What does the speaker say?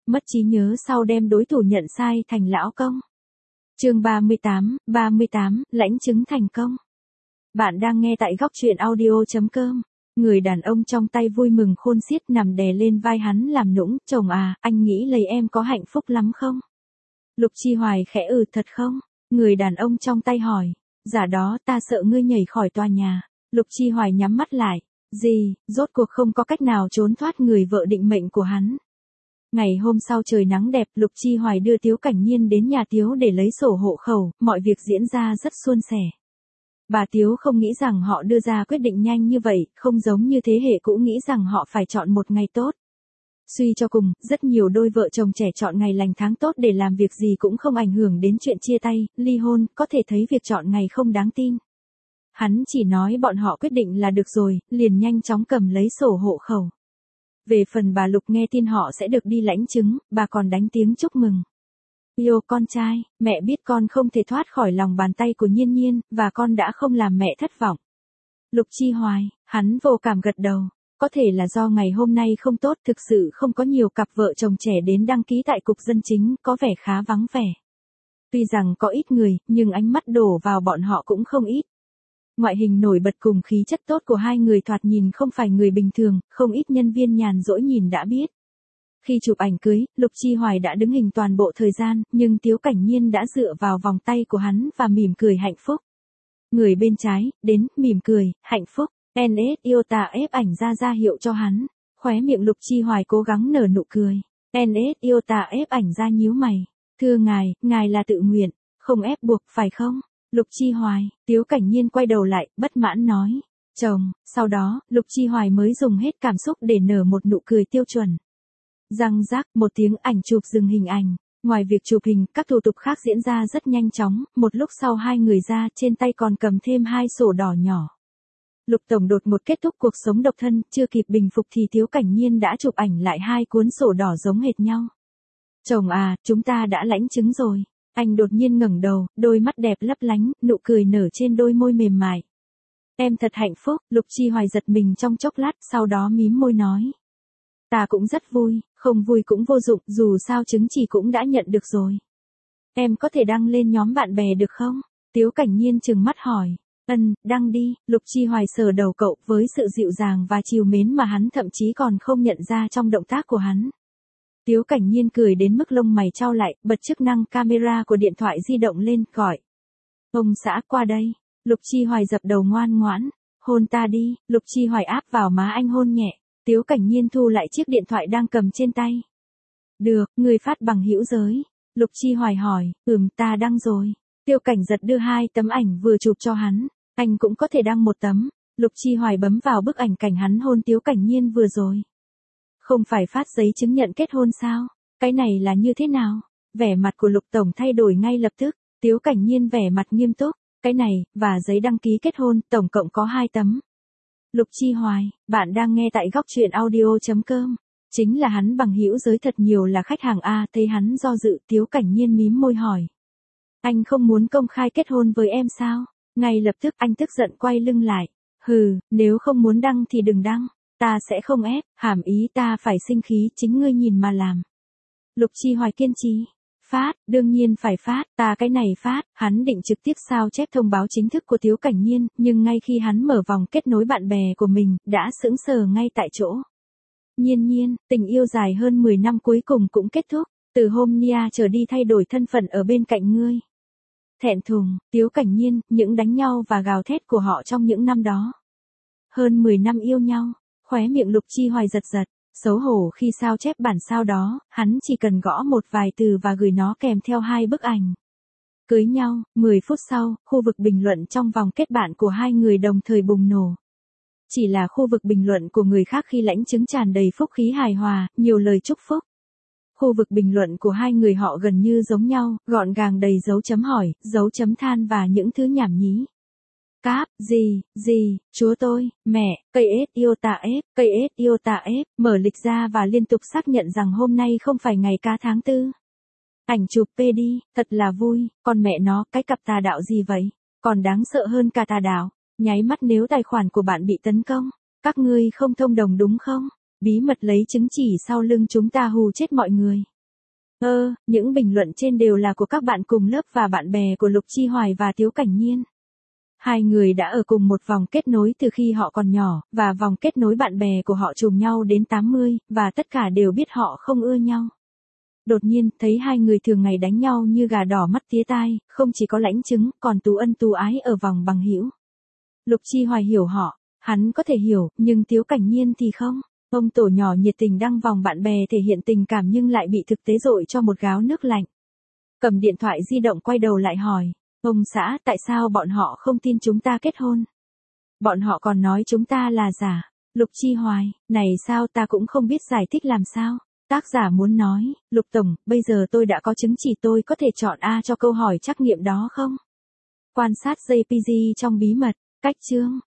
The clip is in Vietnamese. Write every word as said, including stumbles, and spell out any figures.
mất trí nhớ sau đem đối thủ nhận sai thành lão công. Chương ba mươi tám, ba mươi tám, lãnh chứng thành công. Bạn đang nghe tại góc truyện audio chấm com. Người đàn ông trong tay vui mừng khôn xiết nằm đè lên vai hắn làm nũng, chồng à, anh nghĩ lấy em có hạnh phúc lắm không? Lục Chi Hoài khẽ ừ thật không? Người đàn ông trong tay hỏi, giả đó ta sợ ngươi nhảy khỏi tòa nhà. Lục Chi Hoài nhắm mắt lại, gì, rốt cuộc không có cách nào trốn thoát người vợ định mệnh của hắn. Ngày hôm sau trời nắng đẹp, Lục Chi Hoài đưa Tiếu Cảnh Nhiên đến nhà Tiếu để lấy sổ hộ khẩu, mọi việc diễn ra rất suôn sẻ. Bà Tiếu không nghĩ rằng họ đưa ra quyết định nhanh như vậy, không giống như thế hệ cũ nghĩ rằng họ phải chọn một ngày tốt. Suy cho cùng, rất nhiều đôi vợ chồng trẻ chọn ngày lành tháng tốt để làm việc gì cũng không ảnh hưởng đến chuyện chia tay, ly hôn, có thể thấy việc chọn ngày không đáng tin. Hắn chỉ nói bọn họ quyết định là được rồi, liền nhanh chóng cầm lấy sổ hộ khẩu. Về phần bà Lục nghe tin họ sẽ được đi lãnh chứng, bà còn đánh tiếng chúc mừng. Yêu con trai, mẹ biết con không thể thoát khỏi lòng bàn tay của Nhiên Nhiên, và con đã không làm mẹ thất vọng. Lục Chi Hoài, hắn vô cảm gật đầu. Có thể là do ngày hôm nay không tốt, thực sự không có nhiều cặp vợ chồng trẻ đến đăng ký tại cục dân chính, có vẻ khá vắng vẻ. Tuy rằng có ít người, nhưng ánh mắt đổ vào bọn họ cũng không ít. Ngoại hình nổi bật cùng khí chất tốt của hai người thoạt nhìn không phải người bình thường, không ít nhân viên nhàn rỗi nhìn đã biết. Khi chụp ảnh cưới, Lục Chi Hoài đã đứng hình toàn bộ thời gian, nhưng Tiếu Cảnh Nhiên đã dựa vào vòng tay của hắn và mỉm cười hạnh phúc. Người bên trái, đến, mỉm cười, hạnh phúc. en ét Iota ép ảnh ra ra hiệu cho hắn, khóe miệng Lục Chi Hoài cố gắng nở nụ cười. en ét Iota ép ảnh ra nhíu mày, thưa ngài, ngài là tự nguyện, không ép buộc phải không? Lục Chi Hoài, Tiếu Cảnh Nhiên quay đầu lại, bất mãn nói, chồng, sau đó, Lục Chi Hoài mới dùng hết cảm xúc để nở một nụ cười tiêu chuẩn. Răng rác, một tiếng ảnh chụp dừng hình ảnh. Ngoài việc chụp hình, các thủ tục khác diễn ra rất nhanh chóng, một lúc sau hai người ra, trên tay còn cầm thêm hai sổ đỏ nhỏ. Lục Tổng đột ngột kết thúc cuộc sống độc thân, chưa kịp bình phục thì Tiếu Cảnh Nhiên đã chụp ảnh lại hai cuốn sổ đỏ giống hệt nhau. Chồng à, chúng ta đã lãnh chứng rồi. Anh đột nhiên ngẩng đầu, đôi mắt đẹp lấp lánh, nụ cười nở trên đôi môi mềm mại. Em thật hạnh phúc, Lục Chi Hoài giật mình trong chốc lát, sau đó mím môi nói. Ta cũng rất vui, không vui cũng vô dụng, dù sao chứng chỉ cũng đã nhận được rồi. Em có thể đăng lên nhóm bạn bè được không? Tiếu Cảnh Nhiên trừng mắt hỏi. Ân, đăng đi, Lục Chi Hoài sờ đầu cậu với sự dịu dàng và trìu mến mà hắn thậm chí còn không nhận ra trong động tác của hắn. Tiếu Cảnh Nhiên cười đến mức lông mày chau lại, bật chức năng camera của điện thoại di động lên, gọi. Ông xã qua đây. Lục Chi Hoài dập đầu ngoan ngoãn. Hôn ta đi, Lục Chi Hoài áp vào má anh hôn nhẹ. Tiếu Cảnh Nhiên thu lại chiếc điện thoại đang cầm trên tay. Được, người phát bằng hữu giới. Lục Chi Hoài hỏi, ừm ta đăng rồi. Tiêu Cảnh Giật đưa hai tấm ảnh vừa chụp cho hắn. Anh cũng có thể đăng một tấm. Lục Chi Hoài bấm vào bức ảnh cảnh hắn hôn Tiếu Cảnh Nhiên vừa rồi. Không phải phát giấy chứng nhận kết hôn sao? Cái này là như thế nào? Vẻ mặt của Lục Tổng thay đổi ngay lập tức. Tiếu Cảnh Nhiên vẻ mặt nghiêm túc. Cái này, và giấy đăng ký kết hôn, tổng cộng có hai tấm. Lục Chi Hoài, bạn đang nghe tại góc truyện audio chấm com. Chính là hắn bằng hữu giới thật nhiều là khách hàng A, thấy hắn do dự, Tiếu Cảnh Nhiên mím môi hỏi. Anh không muốn công khai kết hôn với em sao? Ngay lập tức anh tức giận quay lưng lại. Hừ, nếu không muốn đăng thì đừng đăng. Ta sẽ không ép, hàm ý ta phải sinh khí, chính ngươi nhìn mà làm. Lục Chi Hoài kiên trì. Phát, đương nhiên phải phát, ta cái này phát, hắn định trực tiếp sao chép thông báo chính thức của Tiếu Cảnh Nhiên, nhưng ngay khi hắn mở vòng kết nối bạn bè của mình, đã sững sờ ngay tại chỗ. Nhiên Nhiên, tình yêu dài hơn mười năm cuối cùng cũng kết thúc, từ hôm Nia trở đi thay đổi thân phận ở bên cạnh ngươi. Thẹn thùng, Tiếu Cảnh Nhiên, những đánh nhau và gào thét của họ trong những năm đó. Hơn mười năm yêu nhau, khóe miệng Lục Chi Hoài giật giật. Xấu hổ khi sao chép bản sao đó, hắn chỉ cần gõ một vài từ và gửi nó kèm theo hai bức ảnh. Cưới nhau, mười phút sau, khu vực bình luận trong vòng kết bạn của hai người đồng thời bùng nổ. Chỉ là khu vực bình luận của người khác khi lãnh chứng tràn đầy phúc khí hài hòa, nhiều lời chúc phúc. Khu vực bình luận của hai người họ gần như giống nhau, gọn gàng đầy dấu chấm hỏi, dấu chấm than và những thứ nhảm nhí. Cáp, gì, gì, chúa tôi, mẹ, cây ét Iota ép, cây ét Iota ép, mở lịch ra và liên tục xác nhận rằng hôm nay không phải ngày cá tháng tư. Ảnh chụp pê đi, thật là vui, con mẹ nó, cái cặp tà đạo gì vậy? Còn đáng sợ hơn cả tà đạo, nháy mắt nếu tài khoản của bạn bị tấn công. Các ngươi không thông đồng đúng không? Bí mật lấy chứng chỉ sau lưng chúng ta hù chết mọi người. Ơ, những bình luận trên đều là của các bạn cùng lớp và bạn bè của Lục Chi Hoài và Tiếu Cảnh Nhiên. Hai người đã ở cùng một vòng kết nối từ khi họ còn nhỏ, và vòng kết nối bạn bè của họ trùng nhau đến tám mươi, và tất cả đều biết họ không ưa nhau. Đột nhiên, thấy hai người thường ngày đánh nhau như gà đỏ mắt tía tai, không chỉ có Lãnh Chứng, còn tú ân tú ái ở vòng bằng hữu. Lục Chi Hoài hiểu họ, hắn có thể hiểu, nhưng Tiếu Cảnh Nhiên thì không. Ông tổ nhỏ nhiệt tình đăng vòng bạn bè thể hiện tình cảm nhưng lại bị thực tế dội cho một gáo nước lạnh. Cầm điện thoại di động quay đầu lại hỏi, ông xã, tại sao bọn họ không tin chúng ta kết hôn? Bọn họ còn nói chúng ta là giả. Lục Chi Hoài, này sao ta cũng không biết giải thích làm sao. Tác giả muốn nói, Lục Tổng, bây giờ tôi đã có chứng chỉ tôi có thể chọn A cho câu hỏi trắc nghiệm đó không? Quan sát giê pê giê trong bí mật, cách chương.